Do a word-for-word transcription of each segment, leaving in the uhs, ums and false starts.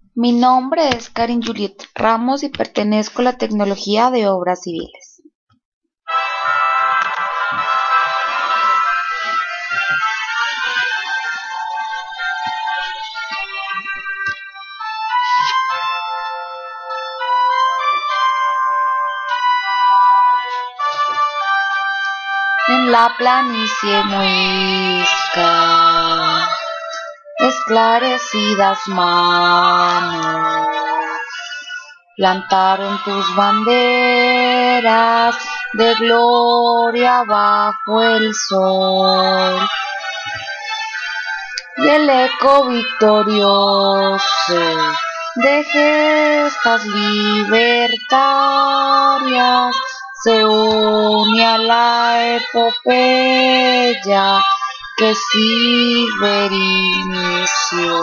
Mi nombre es Karin Juliet Ramos y pertenezco a la tecnología de obras civiles. En la planicie muisca, esclarecidas manos, plantaron tus banderas de gloria bajo el sol. Y el eco victorioso de gestas libertarias se une a la epopeya que Silver inició.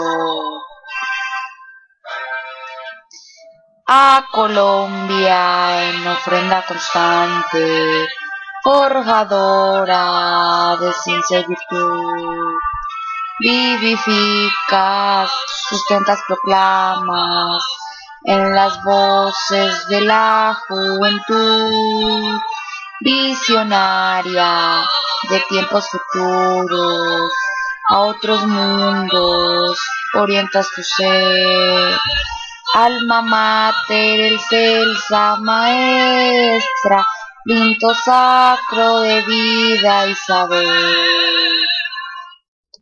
A Colombia en ofrenda constante, forjadora de ciencia y virtud, vivificas, sustentas proclamas en las voces de la juventud, visionaria de tiempos futuros, a otros mundos orientas tu ser, alma mater, excelsa maestra, vinto sacro de vida y saber.